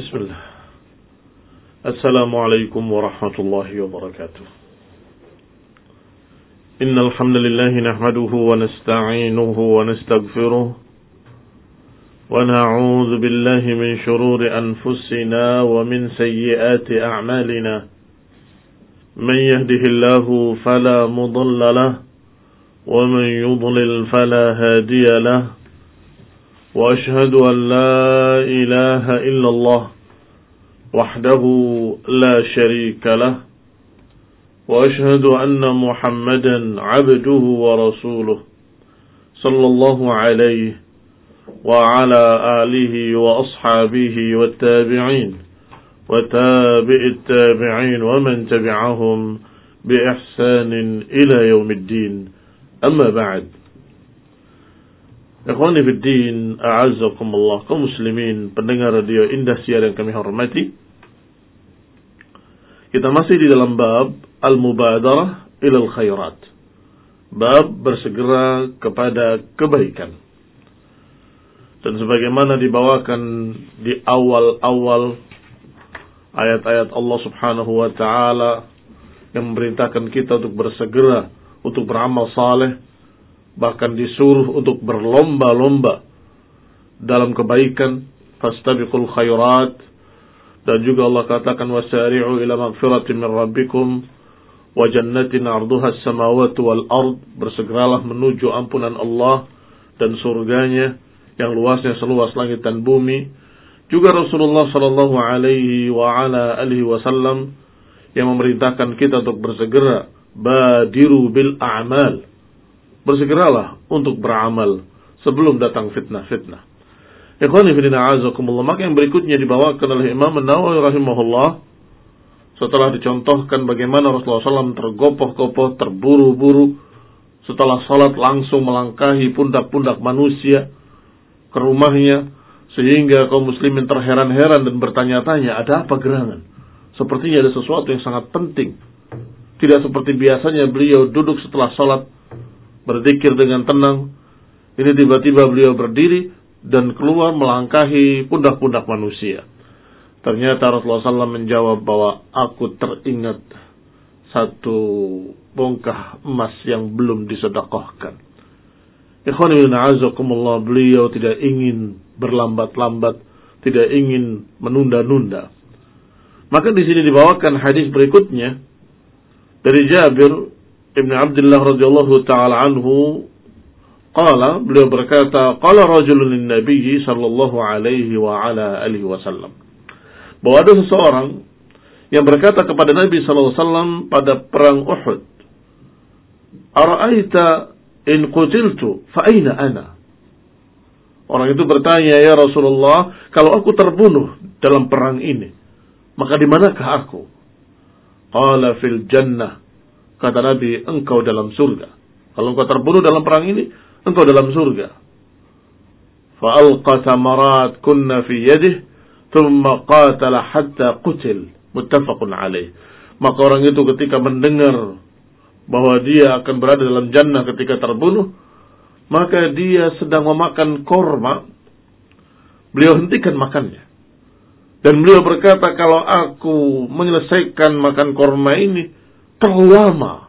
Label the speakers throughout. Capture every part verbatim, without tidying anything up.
Speaker 1: بسم الله. السلام عليكم ورحمة الله وبركاته. إن الحمد لله نحمده ونستعينه ونستغفره ونعوذ بالله من شرور أنفسنا ومن سيئات أعمالنا. من يهده الله فلا مضل له ومن يضلل فلا هادي له. وأشهد أن لا إله إلا الله وحده لا شريك له. وأشهد أن محمدا عبده ورسوله صلى الله عليه وعلى آله وأصحابه والتابعين وتابع التابعين ومن تبعهم بإحسان إلى يوم الدين. أما بعد. Ikhwani fiddin, a'azzakumullah, kaum muslimin, pendengar radio Indah Siar yang kami hormati. Kita masih di dalam bab al-mubadarah ilal khairat. Bab bersegera kepada kebaikan. Dan sebagaimana dibawakan di awal-awal ayat-ayat Allah Subhanahu wa taala yang memerintahkan kita untuk bersegera untuk beramal saleh, bahkan disuruh untuk berlomba-lomba dalam kebaikan, fastabiqul khairat, dan juga Allah katakan wasari'u ila magfiratin min rabbikum wa jannatin 'arduha as-samawati wal ard, bersegeralah menuju ampunan Allah dan surganya yang luasnya seluas langit dan bumi. Juga Rasulullah sallallahu alaihi wa ala alihi wasallam yang memerintahkan kita untuk bersegera, badiru bil a'mal, bersegeralah untuk beramal sebelum datang fitnah-fitnah. Ikhwani fillah a'azakumullah. Maka yang berikutnya dibawakan oleh Imam An-Nawawi rahimahullah, setelah dicontohkan bagaimana Rasulullah shallallahu alaihi wasallam tergopoh-gopoh, terburu-buru, setelah salat langsung melangkahi pundak-pundak manusia ke rumahnya, sehingga kaum muslimin terheran-heran dan bertanya-tanya, ada apa gerangan? Sepertinya ada sesuatu yang sangat penting. Tidak seperti biasanya beliau duduk setelah salat berzikir dengan tenang. Ini tiba-tiba beliau berdiri dan keluar melangkahi pundak-pundak manusia. Ternyata Rasulullah shallallahu alaihi wasallam menjawab bahwa aku teringat satu bongkah emas yang belum disedekahkan. Ikhwani na'azakumullah, beliau tidak ingin berlambat-lambat, tidak ingin menunda-nunda. Maka di sini dibawakan hadis berikutnya dari Jabir Ibn Abdullah radhiyallahu ta'ala anhu, qala, beliau berkata, qala rajulun lin nabiy sallallahu alaihi wa ala alihi wasallam, bahwa ada seseorang yang berkata kepada Nabi sallallahu alaihi wasallam pada perang Uhud, ara'aita in qutiltu fa aina ana? Orang itu bertanya, ya Rasulullah, kalau aku terbunuh dalam perang ini, maka di manakah aku? Qala fil jannah. Kata Nabi, engkau dalam surga. Kalau engkau terbunuh dalam perang ini, engkau dalam surga. Fa'alqa tamarat kunna fi yadih, thumma qatala hatta qutil. Muttafaqun alaih. Maka orang itu ketika mendengar bahwa dia akan berada dalam jannah ketika terbunuh, maka dia sedang memakan korma. Beliau hentikan makannya. Dan beliau berkata, kalau aku menyelesaikan makan korma ini terlalu lama,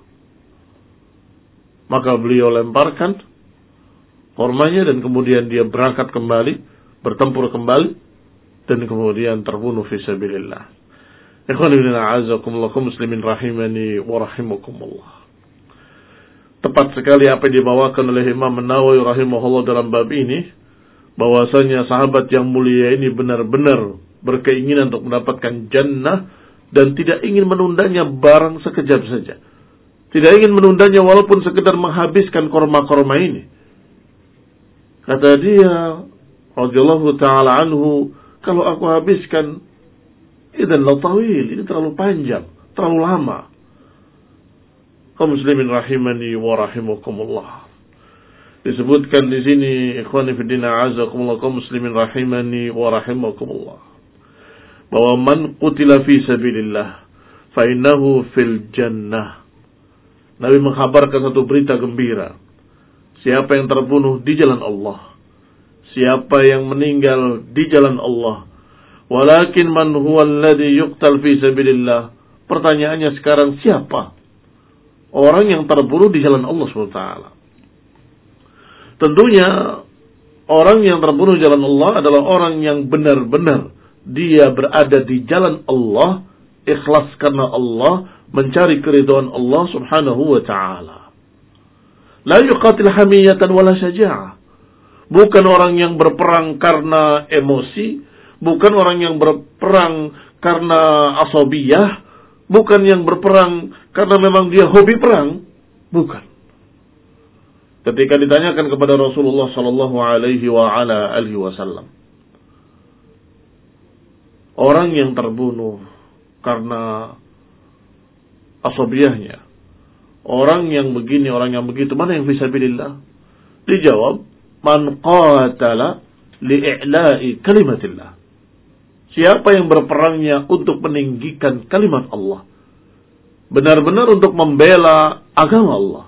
Speaker 1: maka beliau lemparkan kormanya dan kemudian dia berangkat kembali, bertempur kembali, dan kemudian terbunuh fi sabilillah. Ikhwan fillah a'azakumullah, muslimin rahimani wa rahimakumullah. Tepat sekali apa yang dibawakan oleh Imam An-Nawawi rahimahullah dalam bab ini, bahwasanya sahabat yang mulia ini benar-benar berkeinginan untuk mendapatkan jannah dan tidak ingin menundanya barang sekejap saja. Tidak ingin menundanya walaupun sekedar menghabiskan korma-korma ini. Kata dia, radhiyallahu ta'ala anhu, kalau aku habiskan, idzan la tawil, ini terlalu panjang, terlalu lama. Kaum muslimin rahimani wa rahimakumullah. Disebutkan di sini, ikhwani fi din a'azakumullah, kaum muslimin rahimani wa rahimakumullah, bahwa man qutila fi sabilillah fa innahu fil jannah. Nabi mengkhabarkan satu berita gembira. Siapa yang terbunuh di jalan Allah, siapa yang meninggal di jalan Allah, Walakin man huwa alladhi yuqtal fi sabilillah. Pertanyaannya sekarang, siapa orang yang terbunuh di jalan Allah subhanahu wa taala? Tentunya orang yang terbunuh di jalan Allah adalah orang yang benar-benar dia berada di jalan Allah, ikhlas karena Allah, mencari keridhaan Allah subhanahu wa ta'ala. La yuqatil hamiyatan wala syaja'ah. Bukan orang yang berperang karena emosi, bukan orang yang berperang karena asabiyah, bukan yang berperang karena memang dia hobi perang, bukan. Ketika ditanyakan kepada Rasulullah sallallahu alaihi wa ala alihi wasallam, orang yang terbunuh karena asabiyahnya, orang yang begini, orang yang begitu, mana yang fisabilillah? Dijawab, man qatala li'i'la'i kalimatillah. Siapa yang berperangnya untuk meninggikan kalimat Allah, benar-benar untuk membela agama Allah,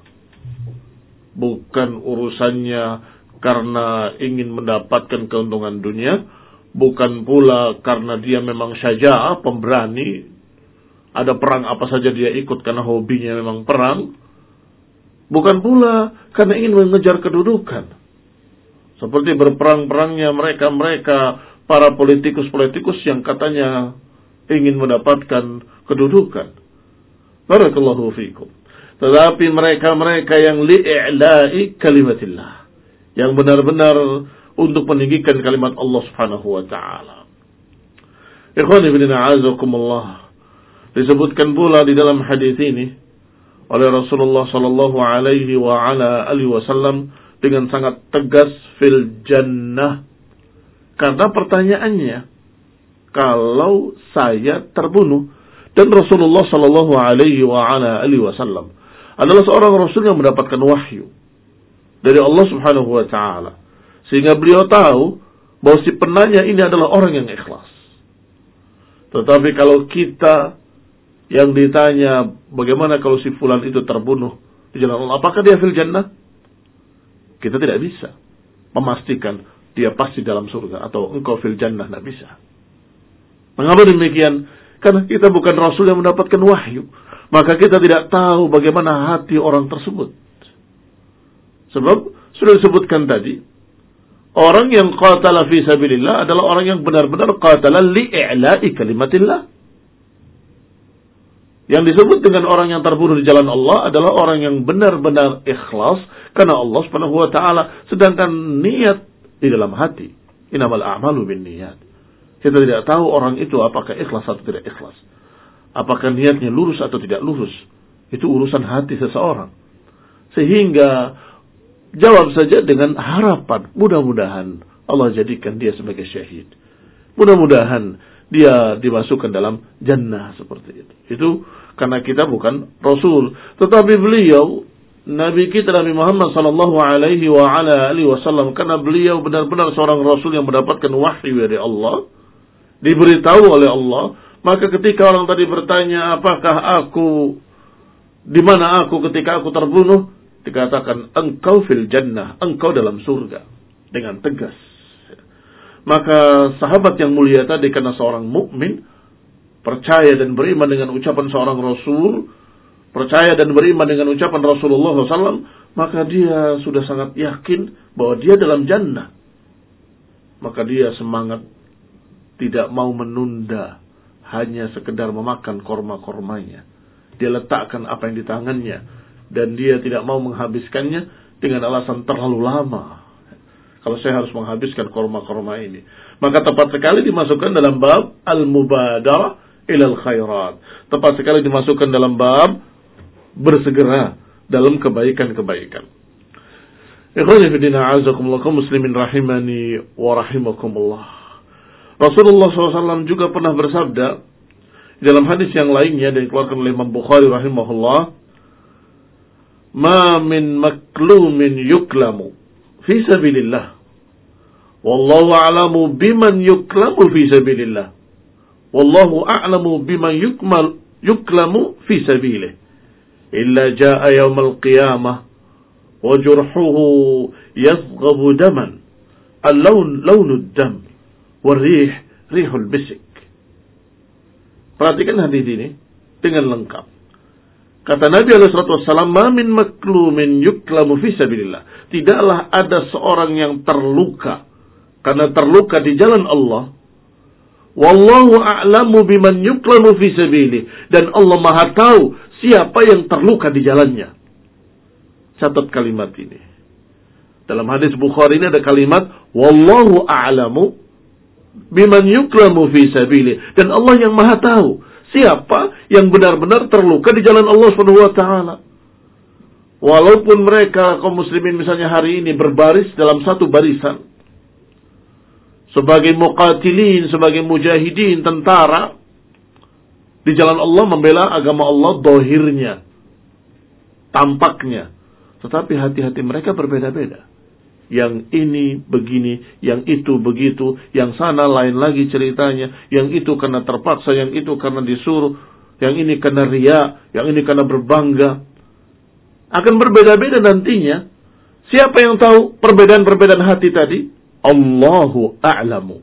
Speaker 1: bukan urusannya karena ingin mendapatkan keuntungan dunia, bukan pula karena dia memang syaja'ah, pemberani, ada perang apa saja dia ikut karena hobinya memang perang, bukan pula karena ingin mengejar kedudukan, seperti berperang-perangnya mereka-mereka para politikus-politikus yang katanya ingin mendapatkan kedudukan. Barakallahu fikum. Tetapi mereka-mereka yang li'i'la'i kalimatillah, yang benar-benar untuk meninggikan kalimat Allah subhanahu wa ta'ala. Ikhwani fillah a'azakumullah. Disebutkan pula di dalam hadis ini oleh Rasulullah sallallahu alaihi wa ala alihi wasallam dengan sangat tegas, fil jannah. Karena pertanyaannya, kalau saya terbunuh, dan Rasulullah sallallahu alaihi wa ala alihi wasallam adalah seorang rasul yang mendapatkan wahyu dari Allah subhanahu wa ta'ala, sehingga beliau tahu bahwa si penanya ini adalah orang yang ikhlas. Tetapi kalau kita yang ditanya, bagaimana kalau si fulan itu terbunuh di jalan Allah, apakah dia fil jannah? Kita tidak bisa memastikan dia pasti dalam surga atau engkau fil jannah, tidak bisa. Mengapa demikian? Karena kita bukan rasul yang mendapatkan wahyu, maka kita tidak tahu bagaimana hati orang tersebut. Sebab sudah disebutkan tadi, orang yang qatala fi sabilillah adalah orang yang benar-benar qatala li'i'la'i kalimatillah. Yang disebut dengan orang yang terbunuh di jalan Allah adalah orang yang benar-benar ikhlas karena Allah subhanahu wa ta'ala, sedangkan niat di dalam hati. Innamal a'malu binniyat. Kita tidak tahu orang itu apakah ikhlas atau tidak ikhlas, apakah niatnya lurus atau tidak lurus. Itu urusan hati seseorang. Sehingga jawab saja dengan harapan, mudah-mudahan Allah jadikan dia sebagai syahid, mudah-mudahan dia dimasukkan dalam jannah, seperti itu. Itu karena kita bukan rasul, tetapi beliau Nabi kita Nabi Muhammad sallallahu alaihi wa ala alihi wasallam, karena beliau benar-benar seorang rasul yang mendapatkan wahyu dari Allah, diberitahu oleh Allah. Maka ketika orang tadi bertanya, apakah aku, di mana aku ketika aku terbunuh, dikatakan engkau fil jannah, engkau dalam surga, dengan tegas. Maka sahabat yang mulia tadi, karena seorang mukmin, percaya dan beriman dengan ucapan seorang rasul, percaya dan beriman dengan ucapan Rasulullah shallallahu alaihi wasallam, maka dia sudah sangat yakin bahwa dia dalam jannah. Maka dia semangat, tidak mau menunda, hanya sekedar memakan korma-kormanya. Dia letakkan apa yang di tangannya, dan dia tidak mau menghabiskannya dengan alasan terlalu lama. Kalau saya harus menghabiskan korma-korma ini, maka tepat sekali dimasukkan dalam bab al-mubadarah ilal khairat. Tepat sekali dimasukkan dalam bab bersegera dalam kebaikan-kebaikan. Ikhwani fi din, a'azakumullah, kaum muslimin rahimani wa rahimakumullah. Rasulullah shallallahu alaihi wasallam juga pernah bersabda dalam hadis yang lainnya yang dikeluarkan oleh Imam Bukhari rahimahullah, "Ma min maklumin yuklamu fi sabilillah, wallahu a'lamu biman yuklamu fi sabilillah, wallahu a'lamu biman yukmal yuklamu fi sabilillah, illa jaa yawmal qiyamah wa jurhuhu yazghabu daman, al-lawn lawnud dam, wal rih rihul bisik. Perhatikan hadis ini dengan lengkap. Kata Nabi alaihi salatu wassalam, "Ma min maklumin yuklamu fi sabilillah." Tidaklah ada seorang yang terluka karena terluka di jalan Allah. Wallahu a'lamu biman yuklamu fi sabilih. Dan Allah Maha tahu siapa yang terluka di jalannya. Catat kalimat ini. Dalam hadis Bukhari ini ada kalimat wallahu a'lamu biman yuklamu fi sabilih. Dan Allah yang Maha tahu siapa yang benar-benar terluka di jalan Allah Subhanahu wa taala. Walaupun mereka kaum muslimin misalnya hari ini berbaris dalam satu barisan sebagai muqatilin, sebagai mujahidin, tentara di jalan Allah membela agama Allah dohirnya, tampaknya. Tetapi hati-hati mereka berbeda-beda. Yang ini begini, yang itu begitu, yang sana lain lagi ceritanya, yang itu karena terpaksa, yang itu karena disuruh, yang ini karena riya, yang ini karena berbangga. Akan berbeda-beda nantinya. Siapa yang tahu perbedaan-perbedaan hati tadi? Allahu a'lamu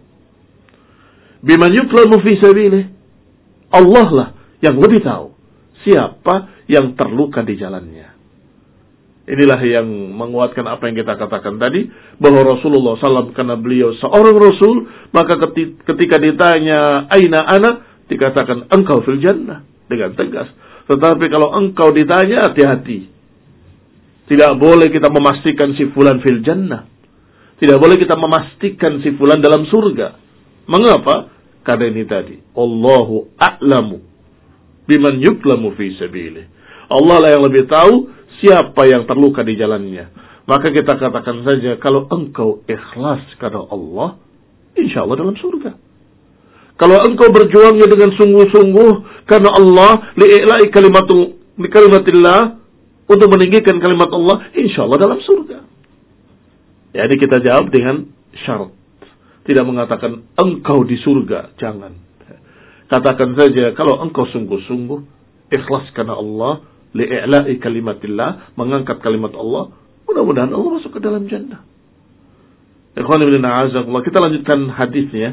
Speaker 1: biman yuklamu fi sabilih. Allah lah yang lebih tahu siapa yang terluka di jalannya. Inilah yang menguatkan apa yang kita katakan tadi, bahwa Rasulullah sallallahu alaihi wasallam karena beliau seorang Rasul, maka ketika ditanya aina ana, dikatakan engkau fil jannah dengan tegas. Tetapi kalau engkau ditanya, hati-hati. Tidak boleh kita memastikan si fulan fil jannah. Tidak boleh kita memastikan si fulan dalam surga. Mengapa? Karena ini tadi, Allahu a'lamu biman yuklamu fi sabilih. Allah lah yang lebih tahu siapa yang terluka di jalannya. Maka kita katakan saja, kalau engkau ikhlas karena Allah, insya Allah dalam surga. Kalau engkau berjuangnya dengan sungguh-sungguh karena Allah, li'i'la'i kalimatul kalimatillah, untuk meninggikan kalimat Allah, insya Allah dalam surga. Jadi kita jawab dengan syarat. Tidak mengatakan engkau di surga, jangan. Katakan saja, kalau engkau sungguh-sungguh ikhlas karena Allah, li'i'la'i kalimatillah, mengangkat kalimat Allah, mudah-mudahan Allah masuk ke dalam jannah. Ikhwan ibn a'azakullah, kita lanjutkan hadisnya.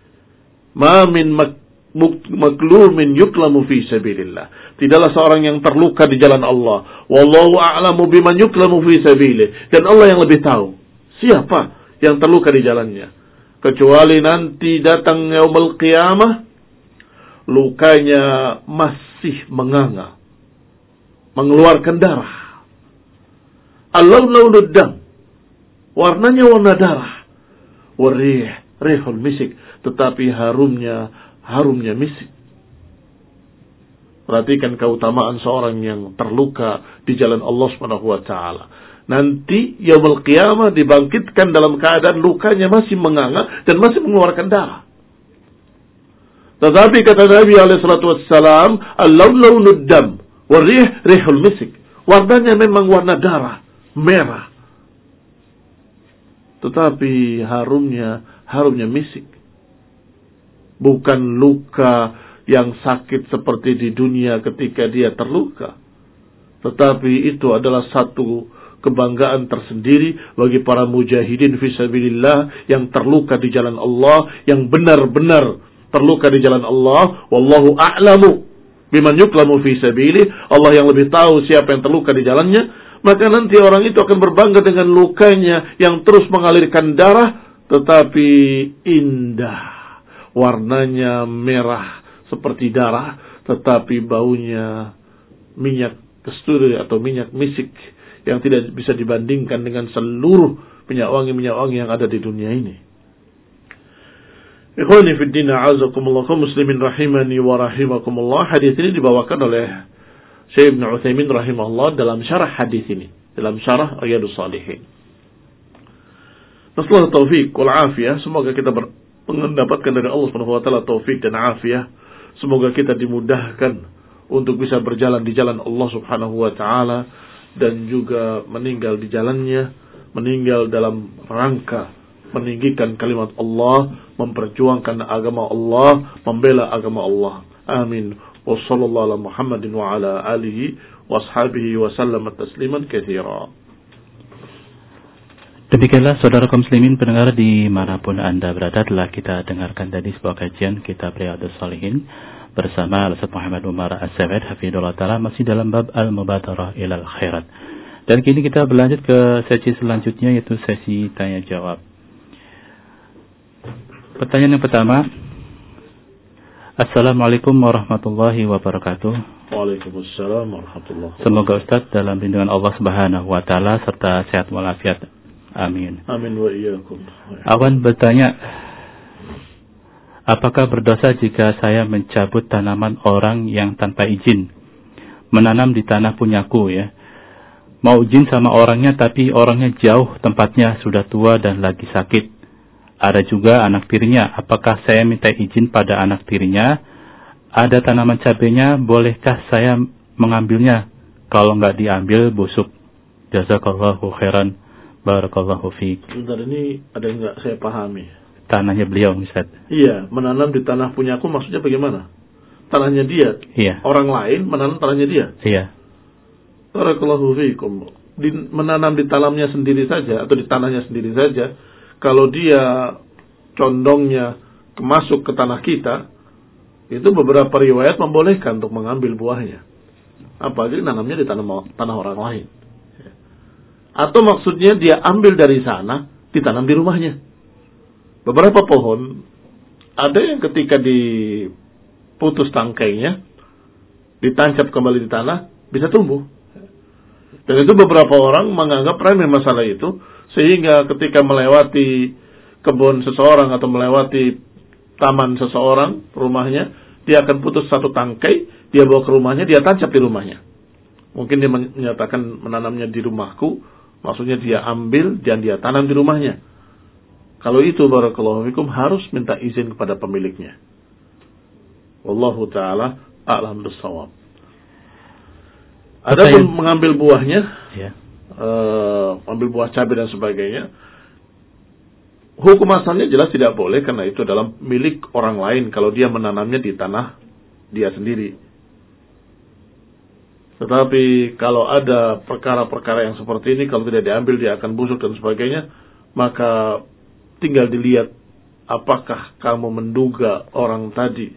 Speaker 1: Ma min maklumin yuklamu fi sabilillah. Tidaklah seorang yang terluka di jalan Allah. Wallahu a'lamu biman yuklamu fi sabilih. Dan Allah yang lebih tahu siapa yang terluka di jalannya. Kecuali nanti datang yaumul qiyamah, lukanya masih menganga, mengeluarkan darah. Al-launu dam, warnanya warna darah. Warih, rihul misik, tetapi harumnya harumnya misik. Perhatikan keutamaan seorang yang terluka di jalan Allah Subhanahu wa taala. Nanti yaumul qiyamah dibangkitkan dalam keadaan lukanya masih menganga dan masih mengeluarkan darah. Tetapi kata Nabi alaihi salatu wassalam, al-launu dam warih rihul misik. Warnanya memang warna darah, merah. Tetapi harumnya harumnya misik. Bukan luka yang sakit seperti di dunia ketika dia terluka. Tetapi itu adalah satu kebanggaan tersendiri bagi para mujahidin fisabilillah yang terluka di jalan Allah, yang benar-benar terluka di jalan Allah. Wallahu a'lamu biman yuklamu fi sabilih. Allah yang lebih tahu siapa yang terluka di jalannya. Maka nanti orang itu akan berbangga dengan lukanya yang terus mengalirkan darah, tetapi indah. Warnanya merah seperti darah, tetapi baunya minyak kasturi atau minyak misik yang tidak bisa dibandingkan dengan seluruh minyak wangi-minyak wangi yang ada di dunia ini. Ikhwani fid din, a'azakumullah, kaum muslimin rahimani wa rahimakumullah. Hadis ini dibawakan oleh Syekh Ibnu Utsaimin rahimahullah dalam syarah hadis ini, dalam syarah Riyadhus Shalihin. Nasallahu taufik wal afiyah, semoga kita ber mendapatkan dari Allah Subhanahu wa taala taufik dan afiyah. Semoga kita dimudahkan untuk bisa berjalan di jalan Allah Subhanahu wa taala dan juga meninggal di jalannya, meninggal dalam rangka meninggikan kalimat Allah, memperjuangkan agama Allah, membela agama Allah. Amin. Wa sallallahu ala Muhammadin wa ala alihi wa ashabihi wa sallam tasliman katsira.
Speaker 2: Demikianlah saudara kaum muslimin pendengar dimanapun Anda berada, telah kita dengarkan tadi sebuah kajian kitab Riyadhus Shalihin bersama Ustaz Muhammad Umar As-Sa'id hafizahullah taala, masih dalam bab al-mubadarah ilal khairat. Dan kini kita berlanjut ke sesi selanjutnya, yaitu sesi tanya jawab. Pertanyaan yang pertama. Assalamualaikum warahmatullahi wabarakatuh.
Speaker 1: Waalaikumsalam warahmatullahi wabarakatuh.
Speaker 2: Semoga Ustaz dalam lindungan Allah Subhanahu wa taala serta sehat walafiat. Amin.
Speaker 1: Amin wa iyyakum.
Speaker 2: Awan bertanya, apakah berdosa jika saya mencabut tanaman orang yang tanpa izin, menanam di tanah punyaku ya? Mau izin sama orangnya tapi orangnya jauh tempatnya, sudah tua dan lagi sakit. Ada juga anak tirinya, apakah saya minta izin pada anak tirinya? Ada tanaman cabenya, bolehkah saya mengambilnya? Kalau nggak diambil busuk. Jazakallahu khairan. Barakallahu fiik.
Speaker 1: Bentar, ini ada yang nggak saya pahami.
Speaker 2: Tanahnya beliau, Ustaz.
Speaker 1: Iya, menanam di tanah punyaku maksudnya bagaimana? Tanahnya dia.
Speaker 2: Iya.
Speaker 1: Orang lain menanam tanahnya dia.
Speaker 2: Iya.
Speaker 1: Barakallahu fiikum. Di, menanam di tanamnya sendiri saja atau di tanahnya sendiri saja, kalau dia condongnya masuk ke tanah kita, itu beberapa riwayat membolehkan untuk mengambil buahnya. Apalagi nanamnya di tanah tanah orang lain. Atau maksudnya dia ambil dari sana, ditanam di rumahnya. Beberapa pohon, ada yang ketika diputus tangkainya, ditancap kembali di tanah, bisa tumbuh. Dan itu beberapa orang menganggap remeh masalah itu, sehingga ketika melewati kebun seseorang atau melewati taman seseorang, rumahnya, dia akan putus satu tangkai, dia bawa ke rumahnya, dia tancap di rumahnya. Mungkin dia menyatakan menanamnya di rumahku, maksudnya dia ambil dan dia tanam di rumahnya. Kalau itu barakallahu fikum harus minta izin kepada pemiliknya. Wallahu taala a'lam bissawab. Adapun mengambil buahnya, ya. uh, ambil buah cabai dan sebagainya, hukum asalnya jelas tidak boleh karena itu dalam milik orang lain kalau dia menanamnya di tanah dia sendiri. Tetapi kalau ada perkara-perkara yang seperti ini, kalau tidak diambil dia akan busuk dan sebagainya, maka tinggal dilihat apakah kamu menduga orang tadi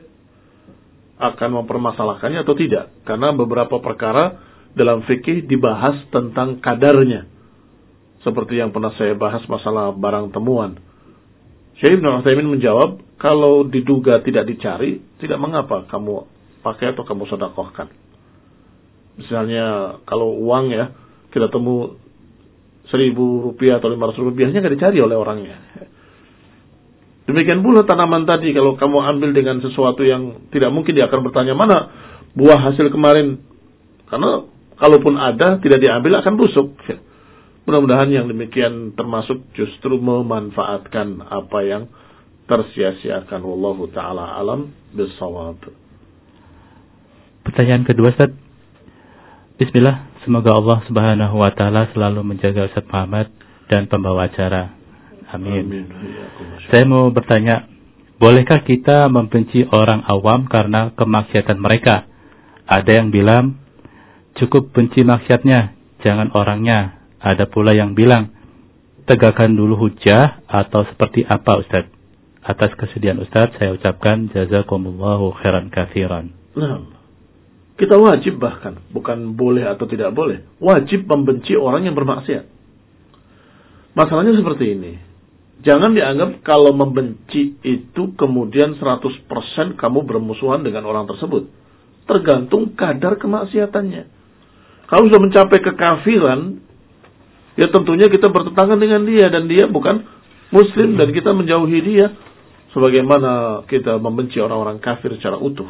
Speaker 1: akan mempermasalahkannya atau tidak. Karena beberapa perkara dalam fikih dibahas tentang kadarnya. Seperti yang pernah saya bahas masalah barang temuan. Syekh Ibnu Utsaimin menjawab, kalau diduga tidak dicari, tidak mengapa kamu pakai atau kamu sedekahkan. Misalnya kalau uang ya, kita temu seribu rupiah atau lima ratus rupiahnya nggak dicari oleh orangnya. Demikian pula tanaman tadi, kalau kamu ambil dengan sesuatu yang tidak mungkin dia akan bertanya, mana buah hasil kemarin? Karena kalaupun ada, tidak diambil akan busuk. Mudah-mudahan yang demikian termasuk justru memanfaatkan apa yang tersia-siakan. Wallahu ta'ala alam bissawab.
Speaker 2: Pertanyaan kedua, Ustaz. Bismillah, semoga Allah Subhanahu wa taala selalu menjaga Ustaz Muhammad dan pembawa acara. Amin. Amin. Saya mau bertanya, bolehkah kita membenci orang awam karena kemaksiatan mereka? Ada yang bilang cukup benci maksiatnya, jangan orangnya. Ada pula yang bilang tegakkan dulu hujah, atau seperti apa Ustaz? Atas kesedihan Ustaz saya ucapkan jazakumullahu khairan katsiran.
Speaker 1: Nah, kita wajib bahkan, bukan boleh atau tidak boleh, wajib membenci orang yang bermaksiat. Masalahnya seperti ini. Jangan dianggap kalau membenci itu kemudian seratus persen kamu bermusuhan dengan orang tersebut. Tergantung kadar kemaksiatannya. Kalau sudah mencapai kekafiran, ya tentunya kita bertentangan dengan dia, dan dia bukan muslim, dan kita menjauhi dia. Sebagaimana kita membenci orang-orang kafir secara utuh.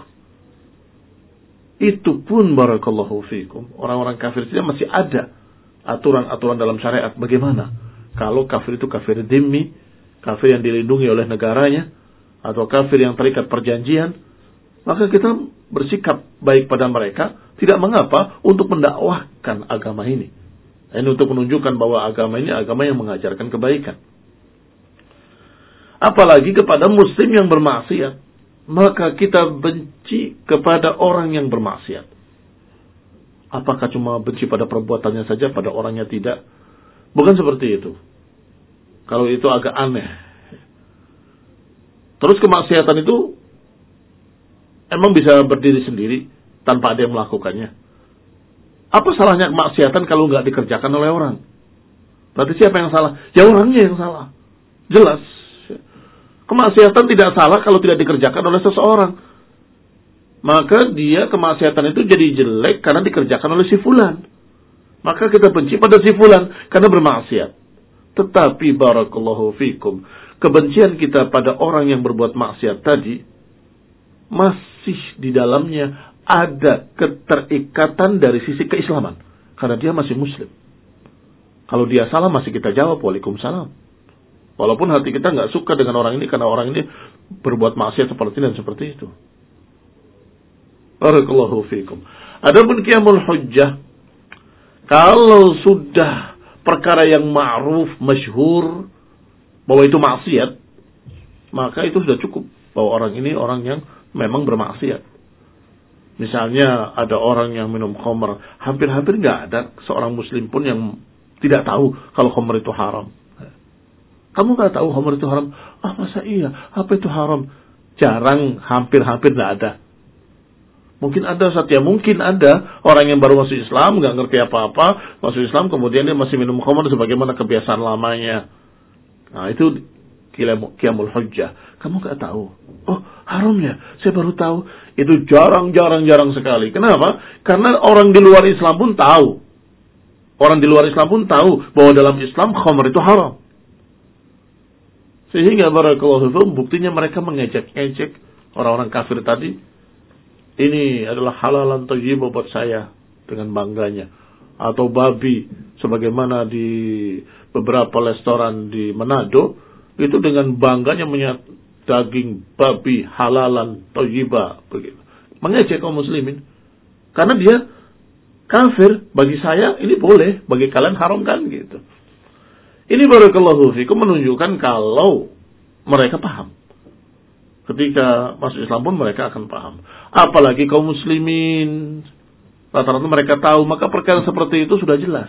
Speaker 1: Itu pun barakallahu fikum, orang-orang kafir saja masih ada aturan-aturan dalam syariat bagaimana kalau kafir itu kafir dhimmi, kafir yang dilindungi oleh negaranya, atau kafir yang terikat perjanjian, maka kita bersikap baik pada mereka, tidak mengapa untuk mendakwahkan agama ini. Ini untuk menunjukkan bahwa agama ini agama yang mengajarkan kebaikan. Apalagi kepada muslim yang bermaksiat. Maka kita benci kepada orang yang bermaksiat. Apakah cuma benci pada perbuatannya saja, pada orangnya tidak? Bukan seperti itu. Kalau itu agak aneh. Terus kemaksiatan itu emang bisa berdiri sendiri tanpa ada yang melakukannya. Apa salahnya kemaksiatan kalau nggak dikerjakan oleh orang? Berarti siapa yang salah? Ya orangnya yang salah. Jelas. Kemaksiatan tidak salah kalau tidak dikerjakan oleh seseorang. Maka dia kemaksiatan itu jadi jelek karena dikerjakan oleh si fulan. Maka kita benci pada si fulan karena bermaksiat. Tetapi barakallahu fikum, kebencian kita pada orang yang berbuat maksiat tadi masih di dalamnya ada keterikatan dari sisi keislaman. Karena dia masih muslim. Kalau dia salah masih kita jawab waalaikumsalam. Walaupun hati kita nggak suka dengan orang ini karena orang ini berbuat maksiat seperti ini dan seperti itu. Barakallahu fikum. Adapun qiyamul hujjah, kalau sudah perkara yang ma'ruf, masyhur bahwa itu maksiat, maka itu sudah cukup bahwa orang ini orang yang memang bermaksiat. Misalnya ada orang yang minum khamr, hampir-hampir nggak ada seorang muslim pun yang tidak tahu kalau khamr itu haram. Kamu nggak tahu khamr itu haram? Ah masa iya? Apa itu haram? Jarang, hampir-hampir nggak ada. Mungkin ada saja, mungkin ada orang yang baru masuk Islam, nggak ngerti apa-apa, masuk Islam kemudian dia masih minum khamr sebagaimana kebiasaan lamanya. Nah itu qiyamul hujjah. Kamu nggak tahu? Oh haram ya? Saya baru tahu. Itu jarang-jarang-jarang sekali. Kenapa? Karena orang di luar Islam pun tahu. Orang di luar Islam pun tahu bahwa dalam Islam khamr itu haram. Sehingga barakallahu fikum, buktinya mereka mengejek-ejek orang-orang kafir tadi. Ini adalah halalan thayyibah buat saya dengan bangganya. Atau babi, sebagaimana di beberapa restoran di Manado, itu dengan bangganya menyat daging babi halalan thayyibah. Mengejek kaum muslimin. Karena dia kafir, bagi saya ini boleh, bagi kalian haram kan gitu. Ini barakallahu fikum menunjukkan kalau mereka paham. Ketika masuk Islam pun mereka akan paham. Apalagi kaum muslimin, rata-rata mereka tahu, maka perkara seperti itu sudah jelas.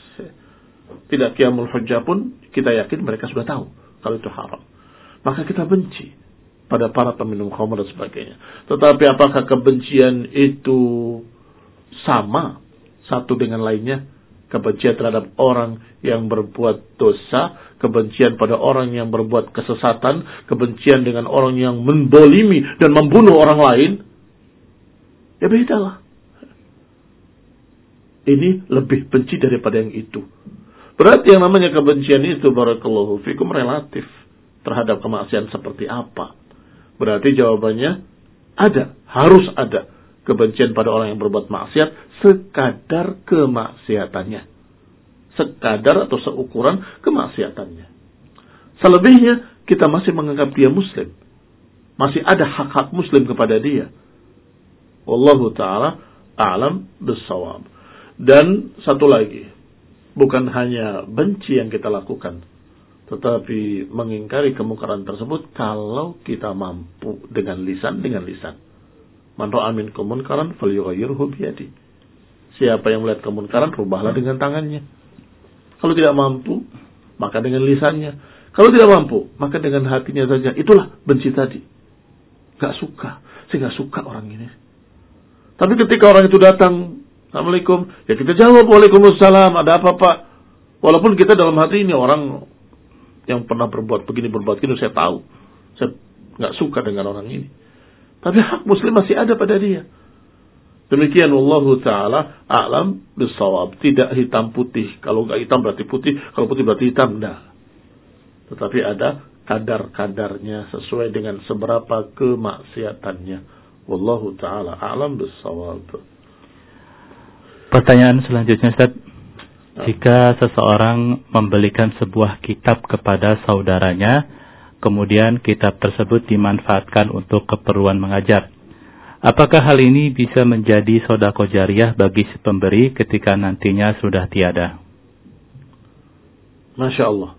Speaker 1: Tidak qiyamul hujjah pun kita yakin mereka sudah tahu kalau itu haram. Maka kita benci pada para peminum khamr dan sebagainya. Tetapi apakah kebencian itu sama satu dengan lainnya? Kebencian terhadap orang yang berbuat dosa, kebencian pada orang yang berbuat kesesatan, kebencian dengan orang yang mendolimi dan membunuh orang lain, ya bedalah. Ini lebih benci daripada yang itu. Berarti yang namanya kebencian itu barakallahu fikum relatif terhadap kemaksiatan seperti apa. Berarti jawabannya ada, harus ada kebencian pada orang yang berbuat maksiat sekadar kemaksiatannya. Sekadar atau seukuran kemaksiatannya. Selebihnya kita masih menganggap dia muslim. Masih ada hak-hak muslim kepada dia. Wallahu ta'ala a'lam bis-shawab. Dan satu lagi, bukan hanya benci yang kita lakukan, tetapi mengingkari kemungkaran tersebut kalau kita mampu dengan lisan, dengan lisan. Man ra'a minkum munkaran falyughayyirhu biyadihi. Siapa yang melihat kemungkaran, rubahlah dengan tangannya. Kalau tidak mampu, maka dengan lisannya. Kalau tidak mampu, maka dengan hatinya saja. Itulah benci tadi. Gak suka. Saya gak suka orang ini. Tapi ketika orang itu datang, Assalamualaikum, ya kita jawab, Waalaikumsalam, ada apa Pak? Walaupun kita dalam hati ini orang yang pernah berbuat begini, berbuat begini, saya tahu. Saya gak suka dengan orang ini. Tapi hak muslim masih ada pada dia. Demikian wallahu ta'ala a'lam bis-shawab. Tidak hitam putih. Kalau enggak hitam berarti putih, kalau putih berarti hitam. Enggak. Tetapi ada kadar-kadarnya sesuai dengan seberapa kemaksiatannya. Wallahu ta'ala a'lam bis-shawab.
Speaker 2: Pertanyaan selanjutnya, Ustaz. Jika seseorang membelikan sebuah kitab kepada saudaranya, kemudian kitab tersebut dimanfaatkan untuk keperluan mengajar, apakah hal ini bisa menjadi sedekah jariyah bagi si pemberi ketika nantinya sudah tiada?
Speaker 1: Masya Allah.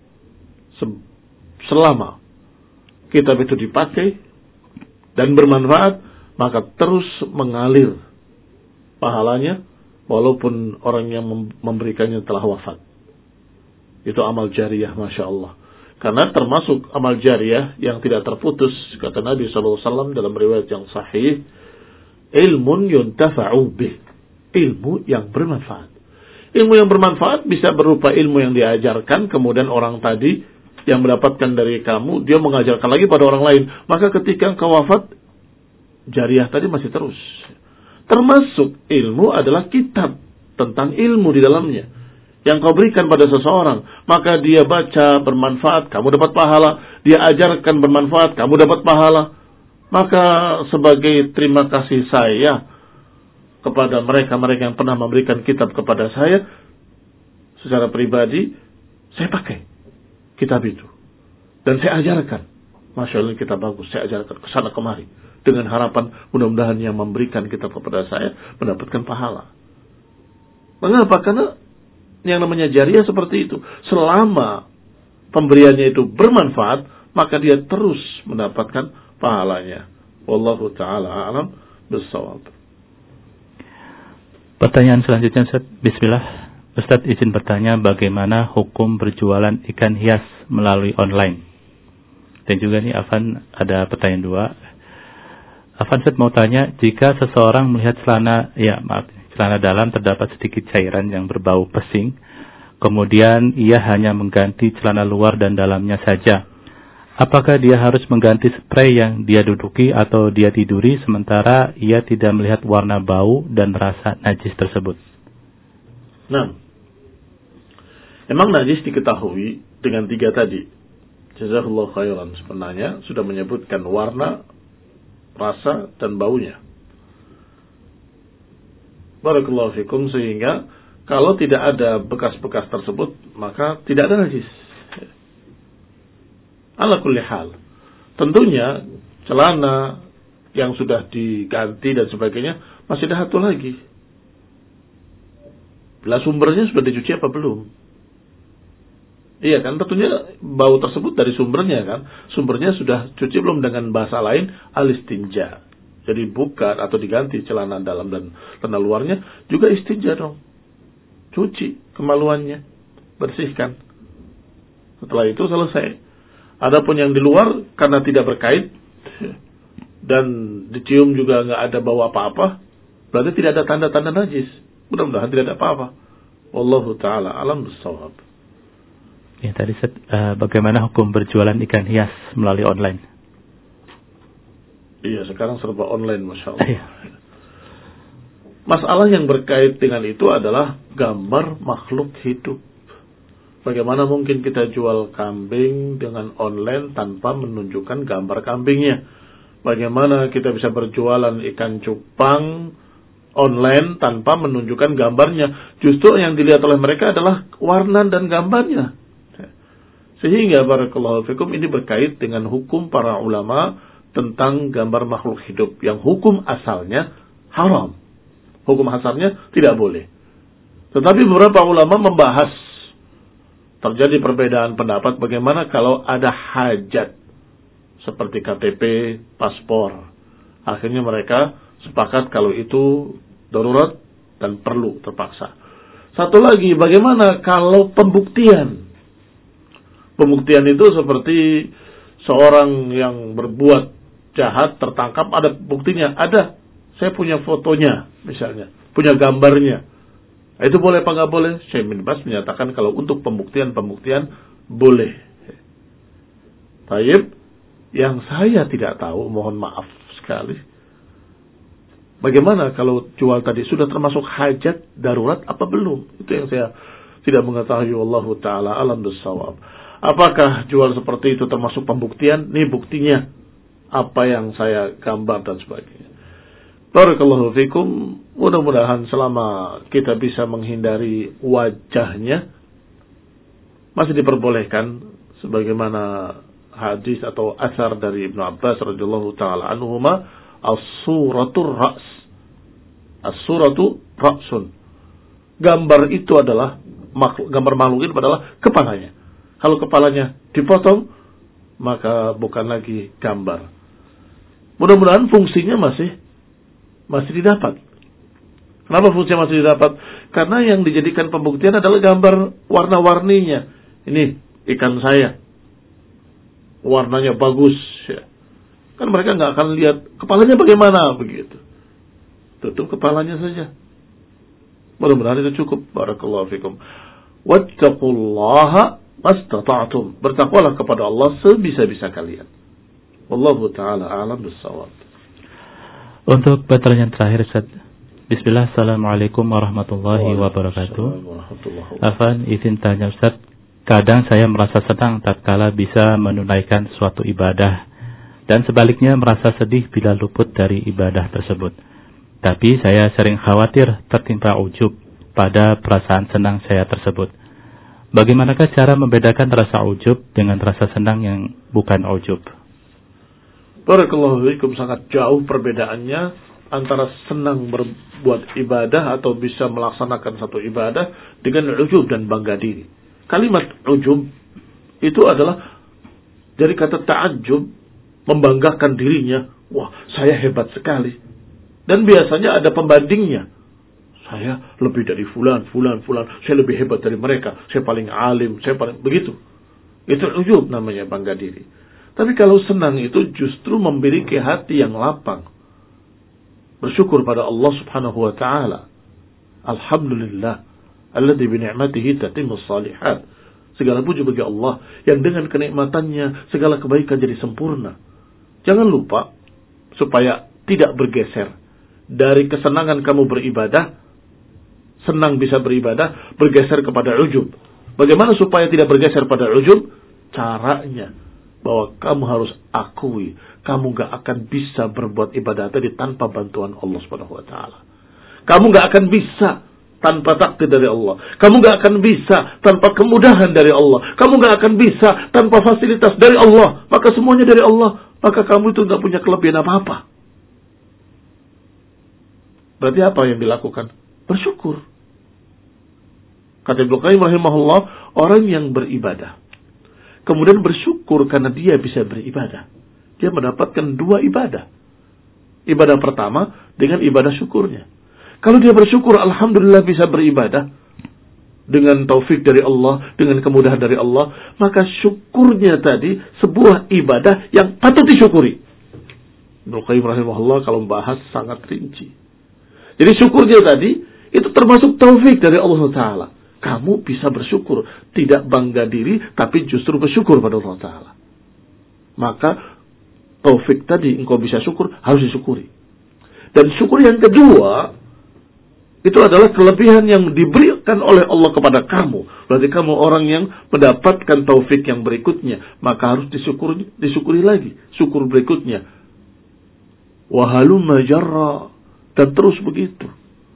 Speaker 1: Selama kitab itu dipakai dan bermanfaat, maka terus mengalir pahalanya walaupun orang yang memberikannya telah wafat. Itu amal jariyah, Masya Allah. Karena termasuk amal jariyah yang tidak terputus, kata Nabi sallallahu alaihi wasallam dalam riwayat yang sahih, ilmun yuntafa'u bih, ilmu yang bermanfaat. Ilmu yang bermanfaat bisa berupa ilmu yang diajarkan, kemudian orang tadi yang mendapatkan dari kamu, dia mengajarkan lagi pada orang lain. Maka ketika engkau wafat, jariyah tadi masih terus. Termasuk ilmu adalah kitab tentang ilmu di dalamnya yang kau berikan pada seseorang, maka dia baca bermanfaat, kamu dapat pahala. Dia ajarkan bermanfaat, kamu dapat pahala. Maka sebagai terima kasih saya kepada mereka-mereka yang pernah memberikan kitab kepada saya, secara pribadi saya pakai kitab itu dan saya ajarkan. Masya Allah, kitab bagus, saya ajarkan ke sana kemari dengan harapan mudah-mudahan yang memberikan kitab kepada saya mendapatkan pahala. Mengapa? Karena yang namanya jariyah seperti itu, selama pemberiannya itu bermanfaat, maka dia terus mendapatkan pahalanya. Wallahu ta'ala a'lam bissawab.
Speaker 2: Pertanyaan selanjutnya, Ustaz. Bismillah. Ustaz izin bertanya, bagaimana hukum berjualan ikan hias melalui online? Dan juga nih Afan ada pertanyaan dua. Afan, Ustaz mau tanya, jika seseorang melihat celana, ya maaf, celana dalam terdapat sedikit cairan yang berbau pesing, kemudian ia hanya mengganti celana luar dan dalamnya saja, apakah dia harus mengganti spray yang dia duduki atau dia tiduri sementara ia tidak melihat warna bau dan rasa najis tersebut?
Speaker 1: Nah, emang najis diketahui dengan tiga tadi. Jazakallahu khairan. Sebenarnya sudah menyebutkan warna, rasa, dan baunya. Barakallahu fikum, sehingga kalau tidak ada bekas-bekas tersebut, maka tidak ada najis. Ala kulli hal. Tentunya celana yang sudah diganti dan sebagainya masih ada satu lagi. Bila sumbernya sudah dicuci apa belum? Iya kan, tentunya bau tersebut dari sumbernya kan. Sumbernya sudah cuci belum, dengan bahasa lain alistinja. Jadi buka atau diganti celana dalam dan celana luarnya juga istinja dong. Cuci kemaluannya, bersihkan. Setelah itu selesai. Adapun yang di luar karena tidak berkait dan dicium juga nggak ada bau apa-apa, berarti tidak ada tanda-tanda najis. Mudah-mudahan tidak ada apa-apa. Wallahu ta'ala alam bissawab.
Speaker 2: Ya tadi uh, bagaimana hukum berjualan ikan hias melalui online?
Speaker 1: Iya, sekarang serba online, Masya Allah. Iya. Masalah yang berkait dengan itu adalah gambar makhluk hidup. Bagaimana mungkin kita jual kambing dengan online tanpa menunjukkan gambar kambingnya? Bagaimana kita bisa berjualan ikan cupang online tanpa menunjukkan gambarnya? Justru yang dilihat oleh mereka adalah warna dan gambarnya. Sehingga barakallahu fikum, ini berkait dengan hukum para ulama tentang gambar makhluk hidup yang hukum asalnya haram. Hukum asalnya tidak boleh. Tetapi beberapa ulama membahas, terjadi perbedaan pendapat bagaimana kalau ada hajat seperti K T P, paspor. Akhirnya mereka sepakat kalau itu darurat dan perlu, terpaksa. Satu lagi, bagaimana kalau pembuktian? Pembuktian itu seperti seorang yang berbuat jahat tertangkap, ada buktinya, ada. Saya punya fotonya misalnya, punya gambarnya. Itu boleh apa nggak boleh? Syekh bin Baz menyatakan kalau untuk pembuktian-pembuktian boleh. Taib, yang saya tidak tahu, mohon maaf sekali. Bagaimana kalau jual tadi sudah termasuk hajat darurat apa belum? Itu yang saya tidak mengetahui. Wallahu ta'ala alam bissawab. Apakah jual seperti itu termasuk pembuktian? Ini buktinya apa yang saya gambar dan sebagainya. Barakallahu fikum. Mudah-mudahan selama kita bisa menghindari wajahnya, masih diperbolehkan sebagaimana hadis atau asar dari Ibnu Abbas radhiyallahu taala anhuma, as-suratur ra's. As-suratu ra'sun. Gambar itu adalah makhluk, gambar makhluk itu adalah kepalanya. Kalau kepalanya dipotong, maka bukan lagi gambar. Mudah-mudahan fungsinya masih masih didapat. Kenapa fungsinya masih didapat? Karena yang dijadikan pembuktian adalah gambar warna-warninya. Ini ikan saya. warnanya bagus, ya. Kan mereka nggak akan lihat kepalanya bagaimana begitu. Tutup kepalanya saja. Mudah-mudahan itu cukup. Barakallahu fikum. Wattaqullaha mastata'tum. Bertakwalah kepada Allah sebisa-bisa kalian. Wallahu ta'ala a'lam bis-shawab.
Speaker 2: Untuk pertanyaan terakhir, Ustaz. Bismillah, Assalamualaikum warahmatullahi wabarakatuh. Afan, izin tanya Ustaz. Kadang saya merasa senang tatkala bisa menunaikan suatu ibadah, dan sebaliknya merasa sedih bila luput dari ibadah tersebut. Tapi saya sering khawatir tertimpa ujub pada perasaan senang saya tersebut. Bagaimanakah cara membedakan rasa ujub dengan rasa senang yang bukan ujub?
Speaker 1: Barakallahu fiikum, sangat jauh perbedaannya antara senang berbuat ibadah atau bisa melaksanakan satu ibadah dengan ujub dan bangga diri. Kalimat ujub itu adalah dari kata ta'ajjub, membanggakan dirinya. Wah, saya hebat sekali. Dan biasanya ada pembandingnya. Saya lebih dari fulan, fulan, fulan. Saya lebih hebat dari mereka. Saya paling alim, saya paling begitu. Itu ujub namanya, bangga diri. Tapi kalau senang itu justru memiliki hati yang lapang. Bersyukur pada Allah Subhanahu wa taala. Alhamdulillah alladzi bi ni'matihi tatimmus shalihat. Segala puji bagi Allah yang dengan kenikmatannya segala kebaikan jadi sempurna. Jangan lupa supaya tidak bergeser dari kesenangan kamu beribadah, senang bisa beribadah, bergeser kepada ujub. Bagaimana supaya tidak bergeser pada ujub? Caranya bahwa kamu harus akui, kamu gak akan bisa berbuat ibadah tadi tanpa bantuan Allah Subhanahu wa taala. Kamu gak akan bisa tanpa takdir dari Allah. Kamu gak akan bisa tanpa kemudahan dari Allah. Kamu gak akan bisa tanpa fasilitas dari Allah. Maka semuanya dari Allah. Maka kamu itu gak punya kelebihan apa-apa. Berarti apa yang dilakukan? Bersyukur. Kata Ibnu Qayyim rahimahullah, orang yang beribadah kemudian bersyukur karena dia bisa beribadah, dia mendapatkan dua ibadah. Ibadah pertama dengan ibadah syukurnya. Kalau dia bersyukur, alhamdulillah bisa beribadah dengan taufik dari Allah, dengan kemudahan dari Allah, maka syukurnya tadi sebuah ibadah yang patut disyukuri. Ibnu Qayyim rahimahullah kalau membahas sangat rinci. Jadi syukurnya tadi itu termasuk taufik dari Allah Taala. Kamu bisa bersyukur, tidak bangga diri, tapi justru bersyukur pada Allah Taala. Maka taufik tadi engkau bisa syukur, harus disyukuri. Dan syukur yang kedua itu adalah kelebihan yang diberikan oleh Allah kepada kamu. Berarti kamu orang yang mendapatkan taufik yang berikutnya, maka harus disyukuri, disyukuri lagi. Syukur berikutnya. Wahalumma jarra. Dan terus begitu.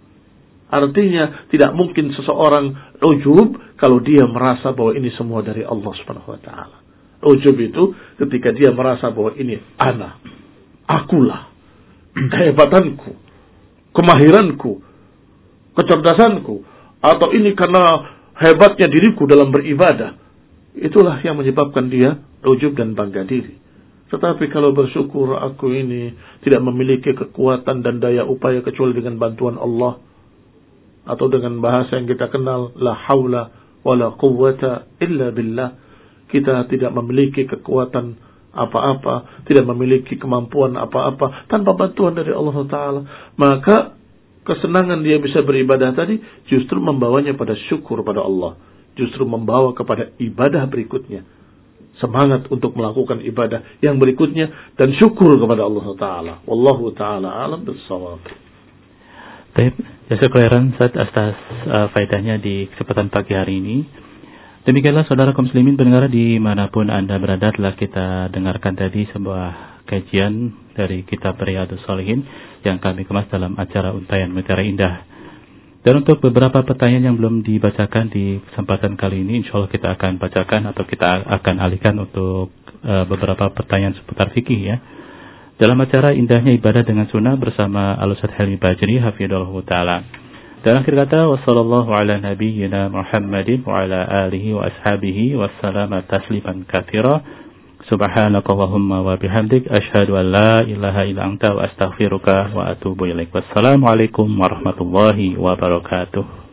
Speaker 1: Artinya tidak mungkin seseorang ujub kalau dia merasa bahwa ini semua dari Allah Subhanahu wa taala. Ujub itu ketika dia merasa bahwa ini ana, akulah, kehebatanku, kemahiranku, kecerdasanku, atau ini karena hebatnya diriku dalam beribadah. Itulah yang menyebabkan dia ujub dan bangga diri. Tetapi kalau bersyukur, aku ini tidak memiliki kekuatan dan daya upaya kecuali dengan bantuan Allah, atau dengan bahasa yang kita kenal, la haula wala quwwata illa billah. Kita tidak memiliki kekuatan apa-apa, tidak memiliki kemampuan apa-apa tanpa bantuan dari Allah Ta'ala. Maka kesenangan dia bisa beribadah tadi justru membawanya pada syukur pada Allah, justru membawa kepada ibadah berikutnya, semangat untuk melakukan ibadah yang berikutnya, dan syukur kepada Allah Ta'ala. Wallahu ta'ala alam bis-shawab.
Speaker 2: Baik, jasa khairan Ustaz atas uh, faedahnya di kesempatan pagi hari ini. Demikianlah saudara kaum muslimin pendengar dimanapun Anda berada, telah kita dengarkan tadi sebuah kajian dari kitab Riyadhus Shalihin yang kami kemas dalam acara Untayan Mutiara Indah. Dan untuk beberapa pertanyaan yang belum dibacakan di kesempatan kali ini, insya Allah kita akan bacakan atau kita akan alihkan untuk uh, beberapa pertanyaan seputar fikih ya. Dalam acara Indahnya Ibadah dengan Sunnah bersama Al-Ustaz Helmi Bajri hafidhahullah ta'ala. Dan akhir kata, wassallallahu ala nabiyyina Muhammadin wa ala alihi wa ashabihi wassalamu tasliman katsira. Subhanakallahumma wa bihamdik asyhadu an la ilaha illa anta wa astaghfiruka wa atubu ilaik. Wassalamualaikum warahmatullahi wabarakatuh.